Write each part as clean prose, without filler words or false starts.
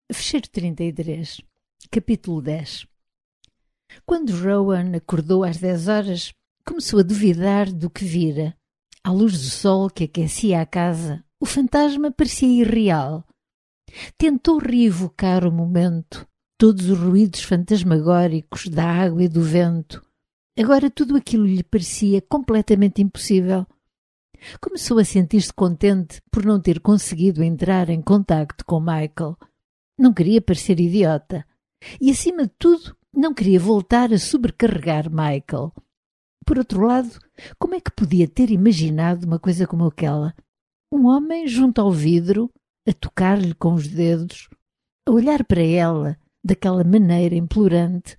Fecheiro 33, capítulo 10. Quando Rowan acordou às 10 horas, começou a duvidar do que vira. À luz do sol que aquecia a casa, o fantasma parecia irreal. Tentou reevocar o momento, todos os ruídos fantasmagóricos da água e do vento. Agora tudo aquilo lhe parecia completamente impossível. Começou a sentir-se contente por não ter conseguido entrar em contacto com Michael. Não queria parecer idiota. E, acima de tudo, não queria voltar a sobrecarregar Michael. Por outro lado, como é que podia ter imaginado uma coisa como aquela? Um homem junto ao vidro, a tocar-lhe com os dedos, a olhar para ela daquela maneira implorante.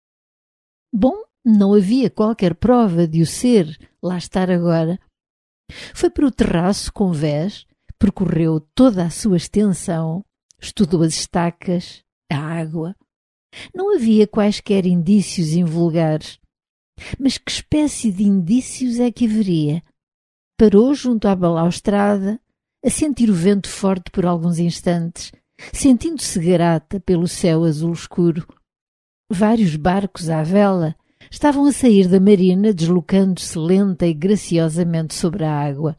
Bom, não havia qualquer prova de o ser lá estar agora. Foi para o terraço com vés, percorreu toda a sua extensão, estudou as estacas, a água. Não havia quaisquer indícios invulgares. Mas que espécie de indícios é que haveria? Parou junto à balaustrada, a sentir o vento forte por alguns instantes, sentindo-se grata pelo céu azul escuro. Vários barcos à vela estavam a sair da marina, deslocando-se lenta e graciosamente sobre a água.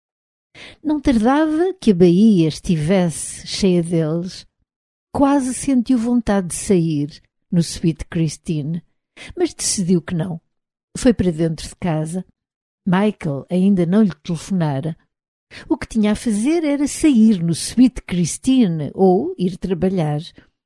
Não tardava que a baía estivesse cheia deles. Quase sentiu vontade de sair no Sweet Christine, mas decidiu que não. Foi para dentro de casa. Michael ainda não lhe telefonara. O que tinha a fazer era sair no Sweet Christine ou ir trabalhar.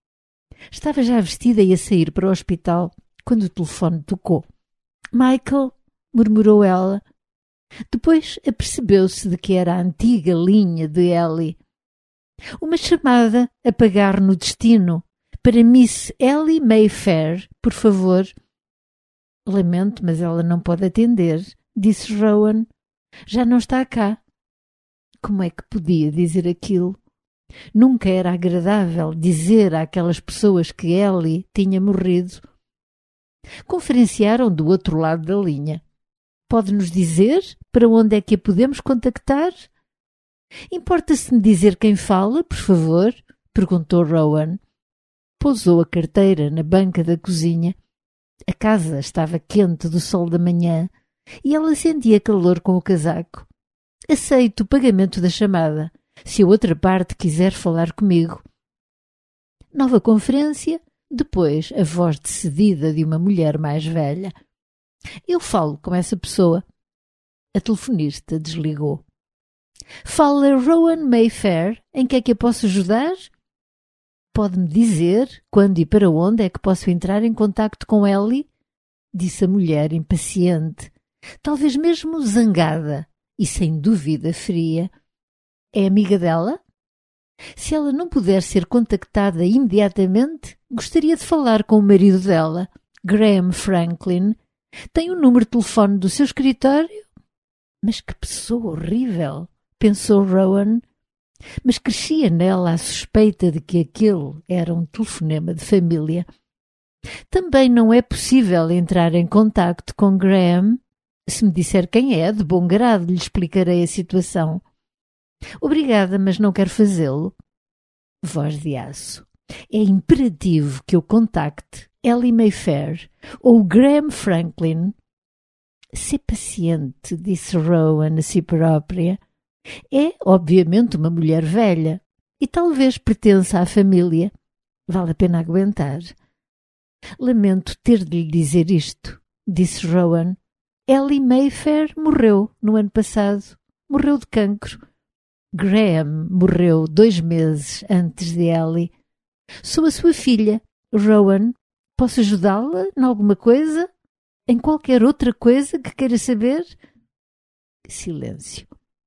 Estava já vestida e a sair para o hospital quando o telefone tocou. Michael, murmurou ela. Depois apercebeu-se de que era a antiga linha de Ellie. Uma chamada a pagar no destino para Miss Ellie Mayfair, por favor. Lamento, mas ela não pode atender, disse Rowan. Já não está cá. Como é que podia dizer aquilo? Nunca era agradável dizer àquelas pessoas que Ellie tinha morrido. Conferenciaram do outro lado da linha. Pode-nos dizer para onde é que a podemos contactar? Importa-se me dizer quem fala, por favor? Perguntou Rowan. Pousou a carteira na banca da cozinha. A casa estava quente do sol da manhã e ela sentia calor com o casaco. Aceito o pagamento da chamada, se a outra parte quiser falar comigo. Nova conferência, depois a voz decidida de uma mulher mais velha. Eu falo com essa pessoa. A telefonista desligou. Fala Rowan Mayfair. Em que é que eu posso ajudar? Pode-me dizer quando e para onde é que posso entrar em contacto com Ellie? Disse a mulher impaciente, talvez mesmo zangada e sem dúvida fria. É amiga dela? Se ela não puder ser contactada imediatamente, gostaria de falar com o marido dela, Graham Franklin. Tem o número de telefone do seu escritório? Mas que pessoa horrível, pensou Rowan. Mas crescia nela a suspeita de que aquele era um telefonema de família. Também não é possível entrar em contacto com Graham. Se me disser quem é, de bom grado lhe explicarei a situação. Obrigada, mas não quero fazê-lo. Voz de aço. É imperativo que eu contacte Ellie Mayfair ou Graham Franklin. Sê paciente, disse Rowan a si própria. É, obviamente, uma mulher velha e talvez pertença à família. Vale a pena aguentar. Lamento ter de lhe dizer isto, disse Rowan. Ellie Mayfair morreu no ano passado. Morreu de cancro. Graham morreu 2 meses antes de Ellie. Sou a sua filha, Rowan. Posso ajudá-la em alguma coisa? Em qualquer outra coisa que queira saber? Silêncio.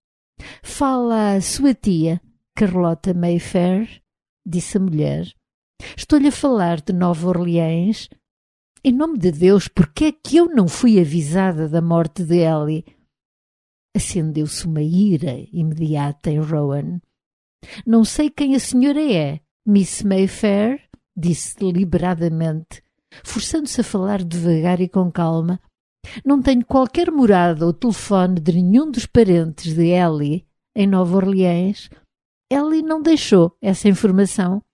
Fala a sua tia, Carlota Mayfair, disse a mulher. Estou-lhe a falar de Nova Orleans. Em nome de Deus, por que é que eu não fui avisada da morte de Ellie? Acendeu-se uma ira imediata em Rowan. Não sei quem a senhora é, Miss Mayfair, disse deliberadamente, forçando-se a falar devagar e com calma. Não tenho qualquer morada ou telefone de nenhum dos parentes de Ellie em Nova Orleans. Ellie não deixou essa informação.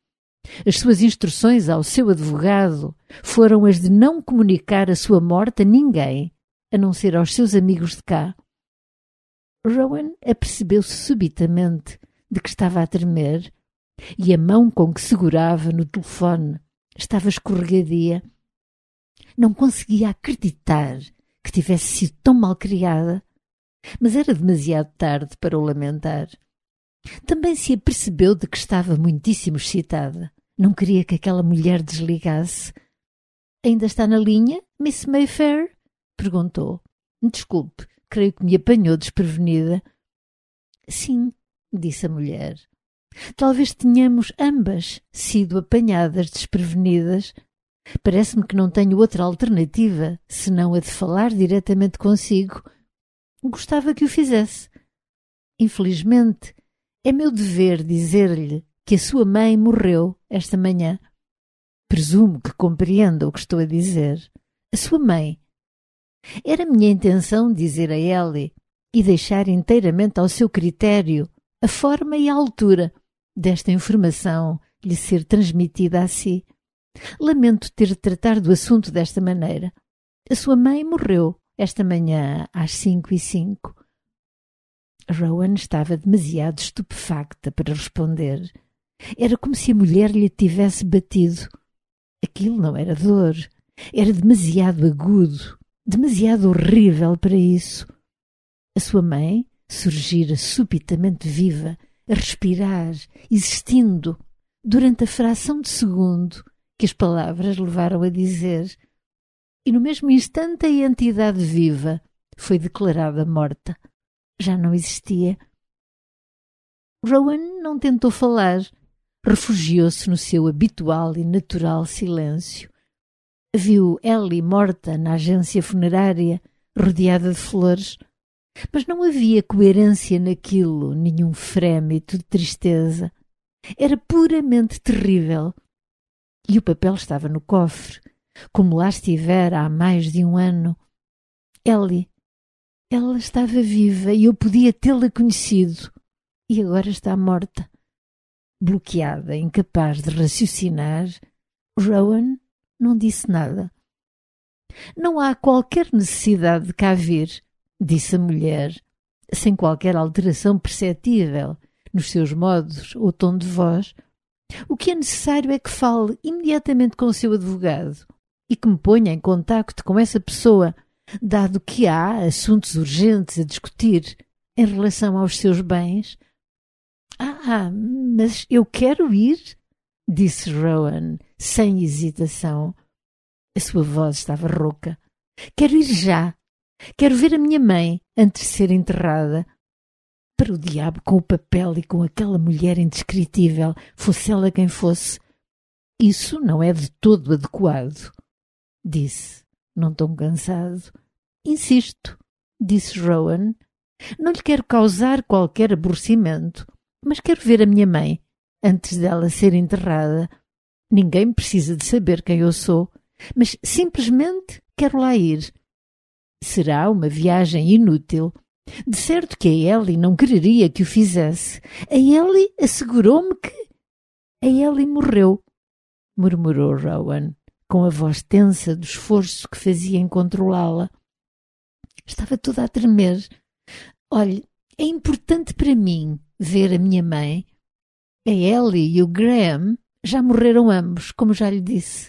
As suas instruções ao seu advogado foram as de não comunicar a sua morte a ninguém, a não ser aos seus amigos de cá. Rowan apercebeu-se subitamente de que estava a tremer e a mão com que segurava no telefone estava escorregadia. Não conseguia acreditar que tivesse sido tão mal criada, mas era demasiado tarde para o lamentar. Também se apercebeu de que estava muitíssimo excitada. Não queria que aquela mulher desligasse. «Ainda está na linha, Miss Mayfair?» perguntou. «Desculpe, creio que me apanhou desprevenida.» «Sim», disse a mulher. «Talvez tenhamos ambas sido apanhadas desprevenidas. Parece-me que não tenho outra alternativa senão a de falar diretamente consigo. Gostava que o fizesse. Infelizmente, é meu dever dizer-lhe que a sua mãe morreu esta manhã. Presumo que compreenda o que estou a dizer. A sua mãe. Era minha intenção dizer a Ellie e deixar inteiramente ao seu critério a forma e a altura desta informação lhe ser transmitida a si. Lamento ter de tratar do assunto desta maneira. A sua mãe morreu esta manhã às 5:05. Rowan estava demasiado estupefacta para responder. Era como se a mulher lhe tivesse batido. Aquilo não era dor. Era demasiado agudo, demasiado horrível para isso. A sua mãe surgira subitamente viva, a respirar, existindo, durante a fração de segundo que as palavras levaram a dizer. E no mesmo instante a entidade viva foi declarada morta. Já não existia. Rowan não tentou falar. Refugiou-se no seu habitual e natural silêncio. Viu Ellie morta na agência funerária, rodeada de flores, mas não havia coerência naquilo, nenhum frémito de tristeza. Era puramente terrível. E o papel estava no cofre, como lá estivera há mais de um ano. Ellie, ela estava viva e eu podia tê-la conhecido, e agora está morta. Bloqueada, incapaz de raciocinar, Rowan não disse nada. «Não há qualquer necessidade de cá vir», disse a mulher, sem qualquer alteração perceptível nos seus modos ou tom de voz. «O que é necessário é que fale imediatamente com o seu advogado e que me ponha em contacto com essa pessoa, dado que há assuntos urgentes a discutir em relação aos seus bens.» Mas eu quero ir», disse Rowan, sem hesitação. A sua voz estava rouca. «Quero ir já. Quero ver a minha mãe antes de ser enterrada. Para o diabo com o papel e com aquela mulher indescritível, fosse ela quem fosse. Isso não é de todo adequado», disse, num tom cansado. «Insisto», disse Rowan. «Não lhe quero causar qualquer aborrecimento, mas quero ver a minha mãe antes dela ser enterrada. Ninguém precisa de saber quem eu sou, mas simplesmente quero lá ir. Será uma viagem inútil. De certo que a Ellie não quereria que o fizesse. A Ellie assegurou-me que... A Ellie morreu», murmurou Rowan, com a voz tensa do esforço que fazia em controlá-la. Estava toda a tremer. «Olhe, é importante para mim ver a minha mãe. A Ellie e o Graham já morreram ambos, como já lhe disse.»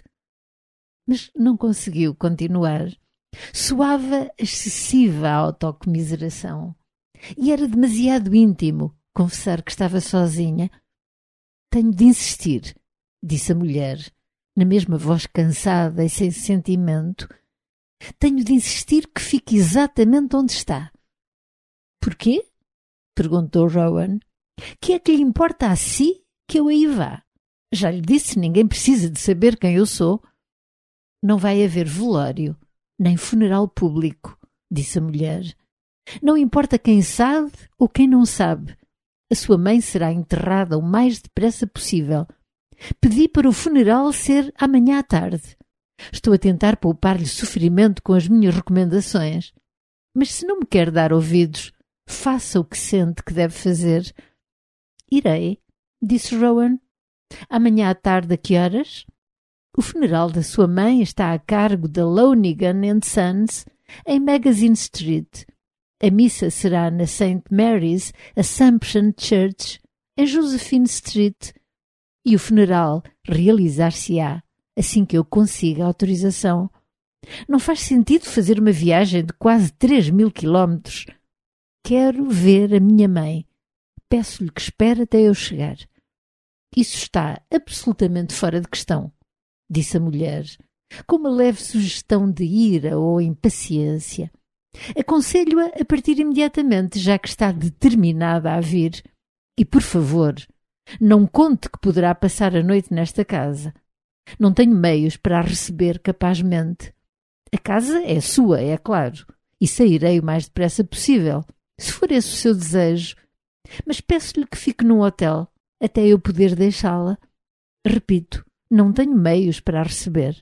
Mas não conseguiu continuar. Soava excessiva a autocomiseração. E era demasiado íntimo confessar que estava sozinha. «Tenho de insistir», disse a mulher, na mesma voz cansada e sem sentimento. «Tenho de insistir que fique exatamente onde está.» «Porquê?» perguntou Rowan. «Que é que lhe importa a si que eu aí vá? Já lhe disse, ninguém precisa de saber quem eu sou.» «Não vai haver velório, nem funeral público», disse a mulher. «Não importa quem sabe ou quem não sabe. A sua mãe será enterrada o mais depressa possível. Pedi para o funeral ser amanhã à tarde. Estou a tentar poupar-lhe sofrimento com as minhas recomendações. Mas se não me quer dar ouvidos, faça o que sente que deve fazer.» «Irei», disse Rowan. Amanhã à tarde, a que horas? O funeral da sua mãe está a cargo da Lonigan and Sons, em Magazine Street. A missa será na St. Mary's Assumption Church, em Josephine Street, e o funeral realizar-se-á assim que eu consiga autorização. Não faz sentido fazer uma viagem de quase 3.000 quilómetros. Quero ver a minha mãe. Peço-lhe que espere até eu chegar. Isso está absolutamente fora de questão, disse a mulher, com uma leve sugestão de ira ou impaciência. Aconselho-a a partir imediatamente, já que está determinada a vir. E, por favor, não conte que poderá passar a noite nesta casa. Não tenho meios para a receber capazmente. A casa é sua, é claro, e sairei o mais depressa possível, se for esse o seu desejo. Mas peço-lhe que fique num hotel, até eu poder deixá-la. Repito, não tenho meios para a receber.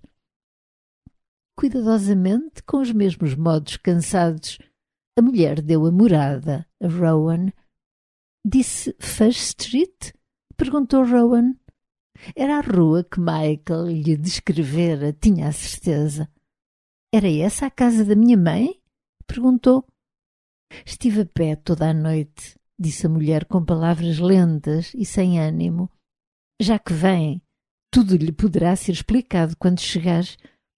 Cuidadosamente, com os mesmos modos cansados, a mulher deu a morada a Rowan. Disse First Street? Perguntou Rowan. Era a rua que Michael lhe descrevera, tinha a certeza. Era essa a casa da minha mãe? Perguntou. Estive a pé toda a noite, disse a mulher com palavras lentas e sem ânimo. Já que vem, tudo lhe poderá ser explicado quando chegar.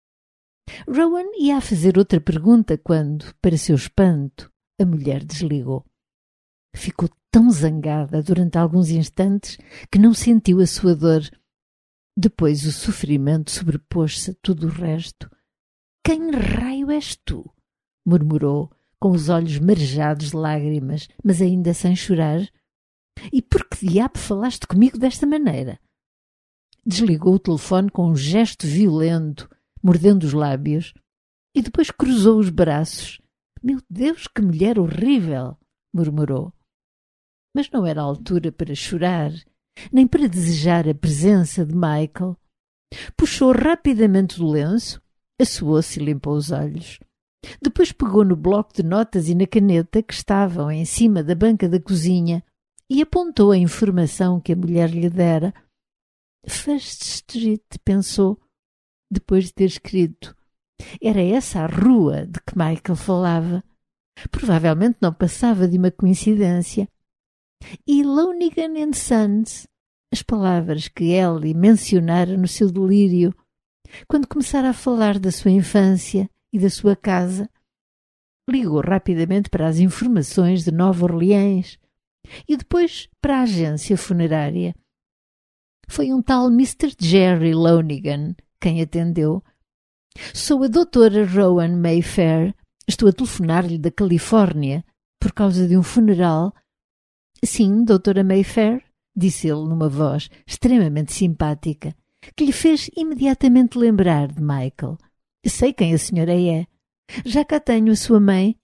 Rowan ia a fazer outra pergunta quando, para seu espanto, a mulher desligou. Ficou tão zangada durante alguns instantes que não sentiu a sua dor. Depois o sofrimento sobrepôs-se a tudo o resto. Quem raio és tu? Murmurou, com os olhos marejados de lágrimas, mas ainda sem chorar. E por que diabo falaste comigo desta maneira? Desligou o telefone com um gesto violento, mordendo os lábios, e depois cruzou os braços. Meu Deus, que mulher horrível! Murmurou. Mas não era a altura para chorar, nem para desejar a presença de Michael. Puxou rapidamente do lenço, assoou-se e limpou os olhos. Depois pegou no bloco de notas e na caneta que estavam em cima da banca da cozinha e apontou a informação que a mulher lhe dera. First Street, pensou, depois de ter escrito. Era essa a rua de que Michael falava. Provavelmente não passava de uma coincidência. E Lonigan and Sons, as palavras que Ellie mencionara no seu delírio, quando começara a falar da sua infância e da sua casa. Ligou rapidamente para as informações de Nova Orleans e depois para a agência funerária. Foi um tal Mr. Jerry Lonigan quem atendeu. Sou a doutora Rowan Mayfair. Estou a telefonar-lhe da Califórnia por causa de um funeral. Sim, doutora Mayfair, disse ele numa voz extremamente simpática, que lhe fez imediatamente lembrar de Michael. Sei quem a senhora é. Já cá tenho a sua mãe.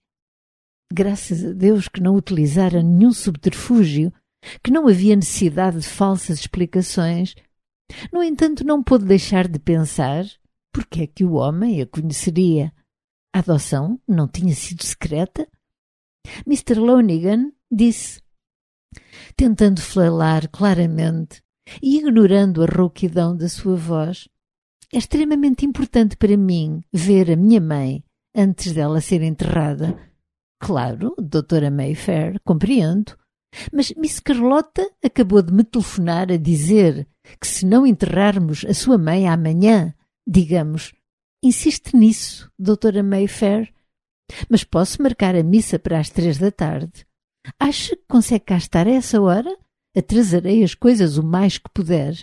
Graças a Deus que não utilizara nenhum subterfúgio, que não havia necessidade de falsas explicações. No entanto, não pôde deixar de pensar porque é que o homem a conheceria. A adoção não tinha sido secreta? Mr. Lonigan disse, tentando falar claramente e ignorando a rouquidão da sua voz. É extremamente importante para mim ver a minha mãe antes dela ser enterrada. Claro, doutora Mayfair, compreendo. Mas Miss Carlota acabou de me telefonar a dizer que se não enterrarmos a sua mãe amanhã, digamos, insiste nisso, doutora Mayfair. Mas posso marcar a missa para as 3 da tarde. Acha que consegue cá estar a essa hora? Atrasarei as coisas o mais que puder.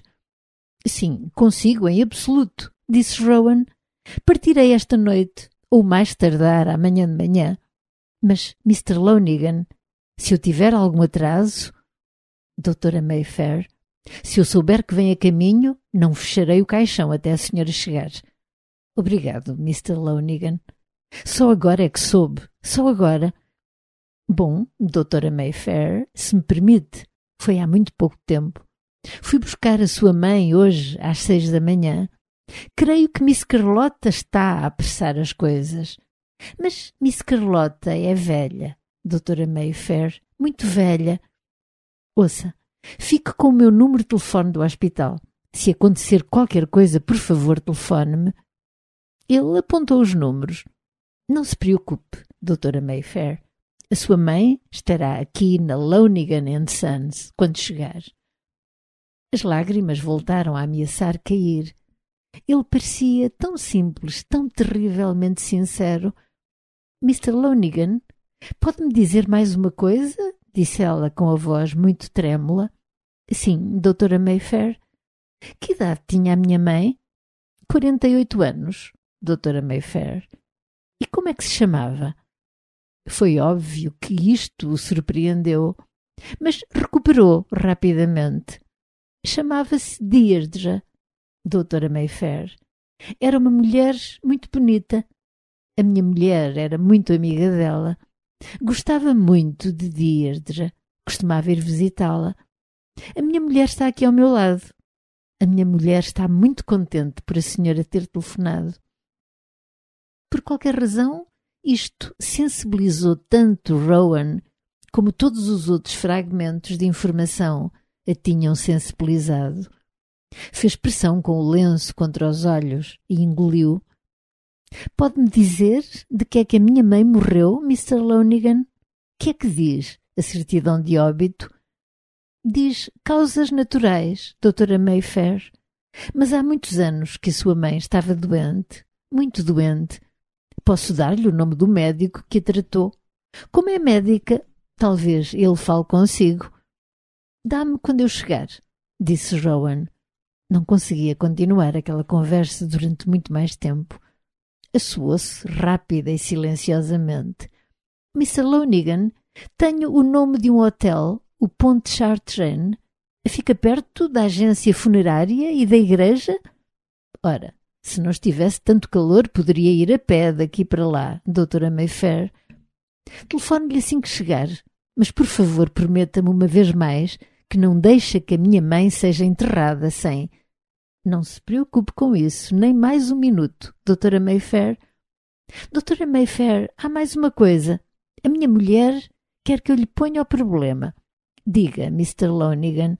Sim, consigo em absoluto, disse Rowan. Partirei esta noite, ou mais tardar amanhã de manhã. Mas, Mr. Lonigan, se eu tiver algum atraso... Doutora Mayfair, se eu souber que vem a caminho, não fecharei o caixão até a senhora chegar. Obrigado, Mr. Lonigan. Só agora é que soube, só agora. Bom, doutora Mayfair, se me permite, foi há muito pouco tempo. Fui buscar a sua mãe hoje às 6 da manhã. Creio que Miss Carlota está a apressar as coisas. Mas Miss Carlota é velha, doutora Mayfair, muito velha. Ouça, Fique com o meu número de telefone do hospital. Se acontecer qualquer coisa, por favor, telefone-me. Ele apontou os números. Não se preocupe, Doutora Mayfair. A sua mãe estará aqui na Lonigan & Sons quando chegar. As lágrimas voltaram a ameaçar cair. Ele parecia tão simples, tão terrivelmente sincero. Mr. Lonigan, pode-me dizer mais uma coisa? Disse ela com a voz muito trêmula. Sim, Doutora Mayfair. Que idade tinha a minha mãe? 48 anos, Doutora Mayfair. E como é que se chamava? Foi óbvio que isto o surpreendeu, mas recuperou rapidamente. Chamava-se Deirdre, Doutora Mayfair. Era uma mulher muito bonita. A minha mulher era muito amiga dela. Gostava muito de Deirdre. Costumava ir visitá-la. A minha mulher está aqui ao meu lado. A minha mulher está muito contente por a senhora ter telefonado. Por qualquer razão, isto sensibilizou tanto Rowan como todos os outros fragmentos de informação a tinham sensibilizado. Fez pressão com o lenço contra os olhos e engoliu. Pode-me dizer de que é que a minha mãe morreu, Mr. Lonigan? Que é que diz a certidão de óbito? Diz causas naturais, Doutora Mayfair. Mas há muitos anos que a sua mãe estava doente, muito doente. Posso dar-lhe o nome do médico que a tratou. Como é médica, talvez ele fale consigo. Dá-me quando eu chegar, disse Rowan. Não conseguia continuar aquela conversa durante muito mais tempo. Assoou-se rápida e silenciosamente. Mr. Lonigan, tenho o nome de um hotel, o Ponte Chartrain. Fica perto da agência funerária e da igreja? Ora, se não estivesse tanto calor, poderia ir a pé daqui para lá, Doutora Mayfair. Telefone-lhe assim que chegar, mas por favor prometa-me uma vez mais que não deixa que a minha mãe seja enterrada sem... Não se preocupe com isso, nem mais um minuto, Doutora Mayfair. Doutora Mayfair, há mais uma coisa. A minha mulher quer que eu lhe ponha o problema. Diga, Mr. Lonigan.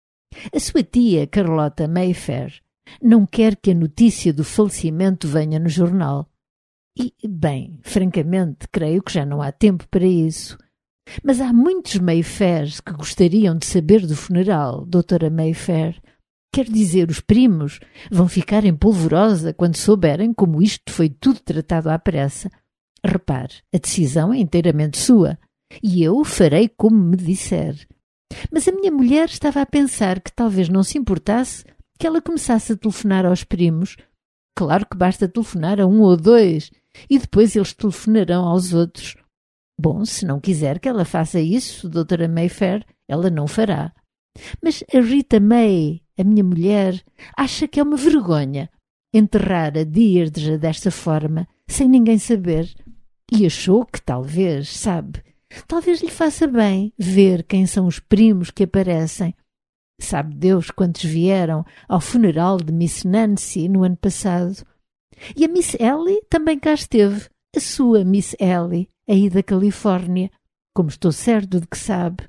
A sua tia, Carlota Mayfair, não quer que a notícia do falecimento venha no jornal. E, bem, francamente, creio que já não há tempo para isso. Mas há muitos Mayfairs que gostariam de saber do funeral, Doutora Mayfair. Quer dizer, os primos vão ficar em polvorosa quando souberem como isto foi tudo tratado à pressa. Repare, a decisão é inteiramente sua, e eu farei como me disser. Mas a minha mulher estava a pensar que talvez não se importasse que ela começasse a telefonar aos primos. Claro que basta telefonar a um ou dois, e depois eles telefonarão aos outros. Bom, se não quiser que ela faça isso, Doutora Mayfair, ela não fará. Mas a Rita May, a minha mulher, acha que é uma vergonha enterrar a Deirdre desta forma, sem ninguém saber. E achou que talvez, sabe, talvez lhe faça bem ver quem são os primos que aparecem. Sabe Deus quantos vieram ao funeral de Miss Nancy no ano passado. E a Miss Ellie também cá esteve, a sua Miss Ellie, aí da Califórnia, como estou certo de que sabe.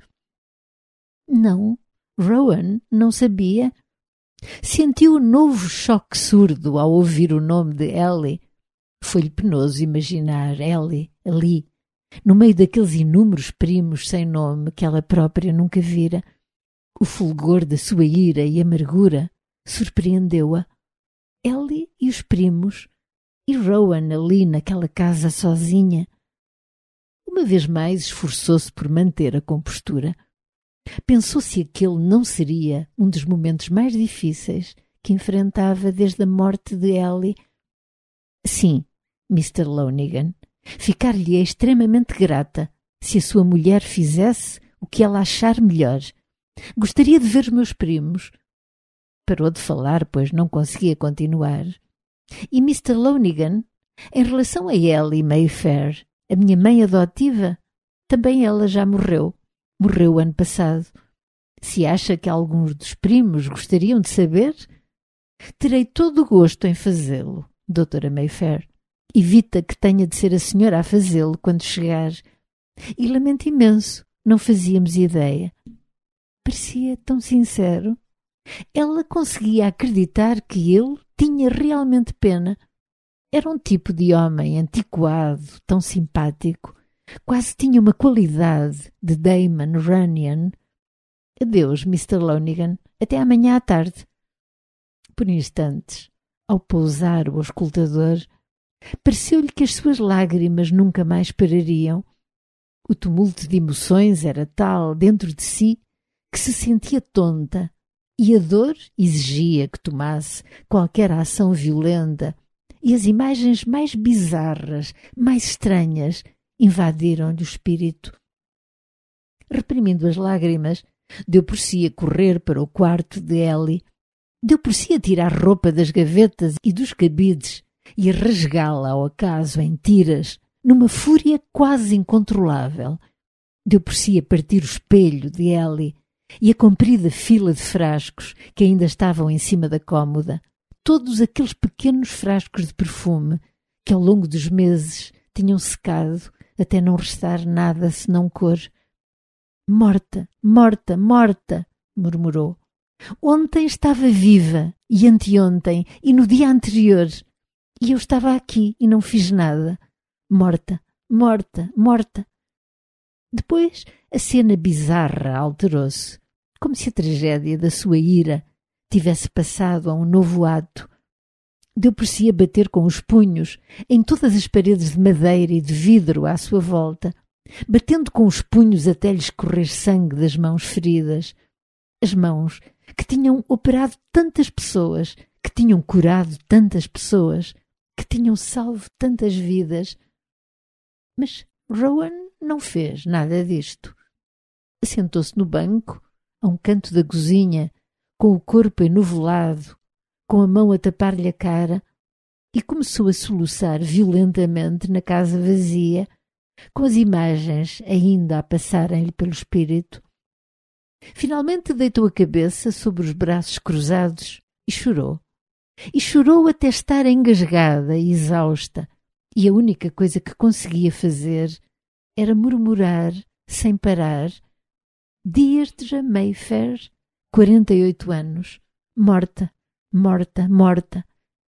Não, Rowan não sabia. Sentiu um novo choque surdo ao ouvir o nome de Ellie. Foi-lhe penoso imaginar Ellie ali, no meio daqueles inúmeros primos sem nome que ela própria nunca vira. O fulgor da sua ira e amargura surpreendeu-a. Ellie e os primos, e Rowan ali naquela casa sozinha. Uma vez mais esforçou-se por manter a compostura. Pensou se aquele não seria um dos momentos mais difíceis que enfrentava desde a morte de Ellie. Sim, Mr. Lonigan, ficar-lhe-ia extremamente grata se a sua mulher fizesse o que ela achar melhor. Gostaria de ver os meus primos. Parou de falar, pois não conseguia continuar. E Mr. Lonigan, em relação a Ellie Mayfair, a minha mãe adotiva, também ela já morreu. Morreu ano passado. Se acha que alguns dos primos gostariam de saber, terei todo o gosto em fazê-lo, Doutora Mayfair. Evita que tenha de ser a senhora a fazê-lo quando chegar. E lamento imenso, não fazíamos ideia. Parecia tão sincero. Ela conseguia acreditar que ele tinha realmente pena. Era um tipo de homem antiquado, tão simpático. Quase tinha uma qualidade de Damon Runyon. Adeus, Mr. Lonigan. Até amanhã à tarde. Por instantes, ao pousar o auscultador, pareceu-lhe que as suas lágrimas nunca mais parariam. O tumulto de emoções era tal dentro de si que se sentia tonta e a dor exigia que tomasse qualquer ação violenta e as imagens mais bizarras, mais estranhas, invadiram-lhe o espírito. Reprimindo as lágrimas, deu por si a correr para o quarto de Ellie. Deu por si a tirar roupa das gavetas e dos cabides e a rasgá-la ao acaso em tiras, numa fúria quase incontrolável. Deu por si a partir o espelho de Ellie e a comprida fila de frascos que ainda estavam em cima da cômoda, todos aqueles pequenos frascos de perfume que ao longo dos meses tinham secado até não restar nada senão cor. Morta, morta, morta, murmurou. Ontem estava viva, e anteontem, e no dia anterior, e eu estava aqui e não fiz nada. Morta, morta, morta. Depois a cena bizarra alterou-se, como se a tragédia da sua ira tivesse passado a um novo ato. Deu por si a bater com os punhos em todas as paredes de madeira e de vidro à sua volta, batendo com os punhos até lhe escorrer sangue das mãos feridas. As mãos que tinham operado tantas pessoas, que tinham curado tantas pessoas, que tinham salvo tantas vidas. Mas Rowan não fez nada disto. Sentou-se no banco, a um canto da cozinha, com o corpo enovelado, com a mão a tapar-lhe a cara, e começou a soluçar violentamente na casa vazia, com as imagens ainda a passarem-lhe pelo espírito. Finalmente deitou a cabeça sobre os braços cruzados e chorou. E chorou até estar engasgada e exausta, e a única coisa que conseguia fazer era murmurar, sem parar: Deirdre Mayfair, 48 anos, morta, morta, morta.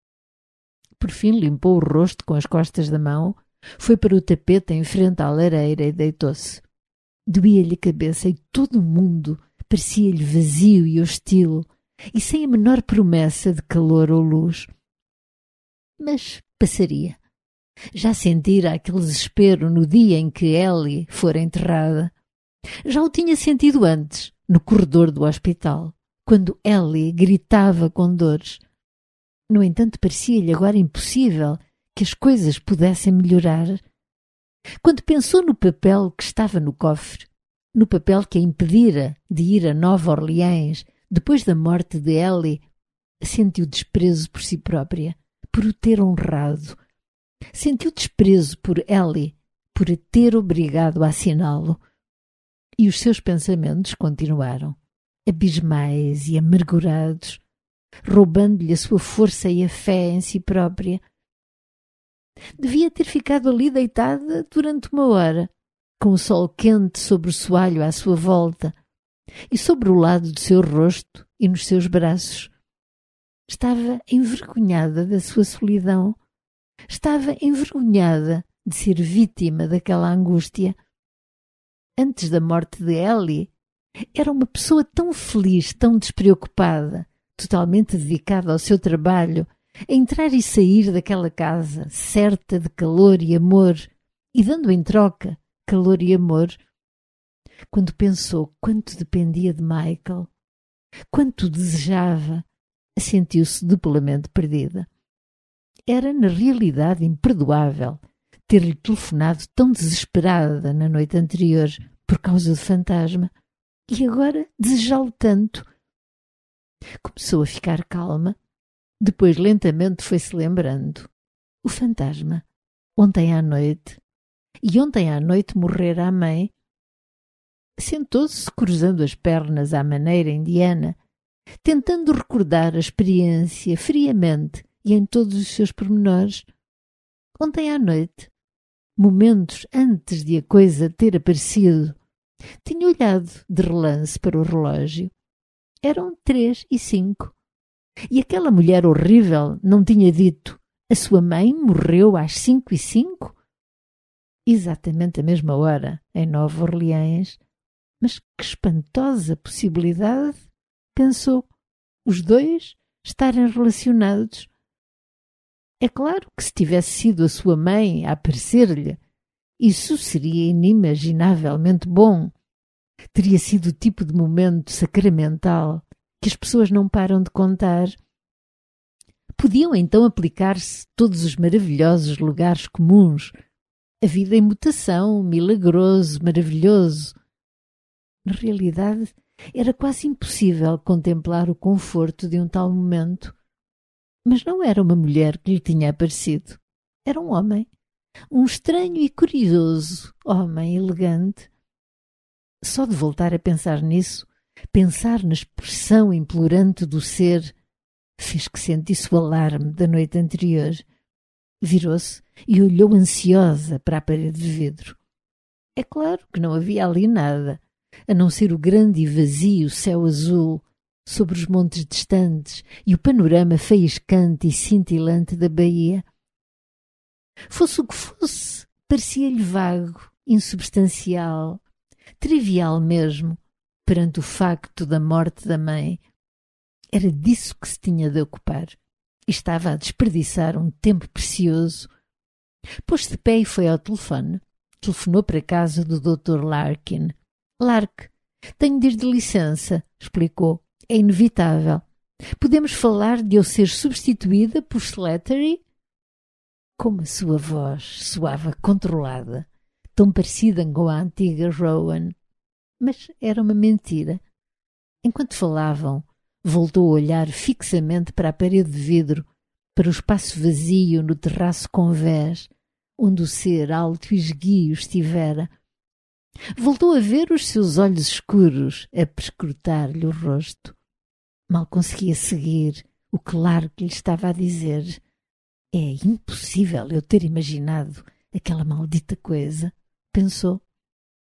Por fim limpou o rosto com as costas da mão, foi para o tapete em frente à lareira e deitou-se. Doía-lhe a cabeça e todo o mundo parecia-lhe vazio e hostil, e sem a menor promessa de calor ou luz. Mas passaria. Já sentira aquele desespero no dia em que Ellie fora enterrada. Já o tinha sentido antes, no corredor do hospital, quando Ellie gritava com dores. No entanto, parecia-lhe agora impossível que as coisas pudessem melhorar. Quando pensou no papel que estava no cofre, no papel que a impedira de ir a Nova Orleans depois da morte de Ellie, sentiu desprezo por si própria, por o ter honrado. Sentiu desprezo por Ellie, por a ter obrigado a assiná-lo. E os seus pensamentos continuaram, abismais e amargurados, roubando-lhe a sua força e a fé em si própria. Devia ter ficado ali deitada durante uma hora, com o sol quente sobre o soalho à sua volta e sobre o lado do seu rosto e nos seus braços. Estava envergonhada da sua solidão. Estava envergonhada de ser vítima daquela angústia. Antes da morte de Ellie, era uma pessoa tão feliz, tão despreocupada, totalmente dedicada ao seu trabalho, a entrar e sair daquela casa, certa de calor e amor, e dando em troca calor e amor. Quando pensou quanto dependia de Michael, quanto o desejava, sentiu-se duplamente perdida. Era, na realidade, imperdoável ter-lhe telefonado tão desesperada na noite anterior por causa do fantasma e agora desejá-lo tanto. Começou a ficar calma, depois lentamente foi-se lembrando. O fantasma, ontem à noite, e ontem à noite morrera a mãe. Sentou-se cruzando as pernas à maneira indiana, tentando recordar a experiência friamente e em todos os seus pormenores. Ontem à noite, momentos antes de a coisa ter aparecido, Tinha olhado de relance para o relógio. Eram 3:05. E aquela mulher horrível não tinha dito: a sua mãe morreu às 5:05? Exatamente a mesma hora, em Nova Orleans. Mas que espantosa possibilidade, pensou, os dois estarem relacionados. É claro que se tivesse sido a sua mãe a aparecer-lhe, isso seria inimaginavelmente bom. Teria sido o tipo de momento sacramental que as pessoas não param de contar. Podiam então aplicar-se todos os maravilhosos lugares comuns. A vida em mutação, milagroso, maravilhoso. Na realidade, era quase impossível contemplar o conforto de um tal momento. Mas não era uma mulher que lhe tinha aparecido. Era um homem. Um estranho e curioso homem elegante. Só de voltar a pensar nisso, pensar na expressão implorante do ser, fez que sentisse o alarme da noite anterior. Virou-se e olhou ansiosa para a parede de vidro. É claro que não havia ali nada, a não ser o grande e vazio céu azul sobre os montes distantes e o panorama faiscante e cintilante da baía. Fosse o que fosse, parecia-lhe vago, insubstancial, trivial mesmo, perante o facto da morte da mãe. Era disso que se tinha de ocupar. E estava a desperdiçar um tempo precioso. Pôs-se de pé e foi ao telefone. Telefonou para a casa do Dr. Larkin. Lark, tenho de ir de licença, explicou. É inevitável. Podemos falar de eu ser substituída por Slattery? Como a sua voz soava controlada, tão parecida com a antiga Rowan. Mas era uma mentira. Enquanto falavam, voltou a olhar fixamente para a parede de vidro, para o espaço vazio no terraço convés, onde o ser alto e esguio estivera. Voltou a ver os seus olhos escuros a perscrutar-lhe o rosto. Mal conseguia seguir o claro que lhe estava a dizer. É impossível eu ter imaginado aquela maldita coisa, pensou.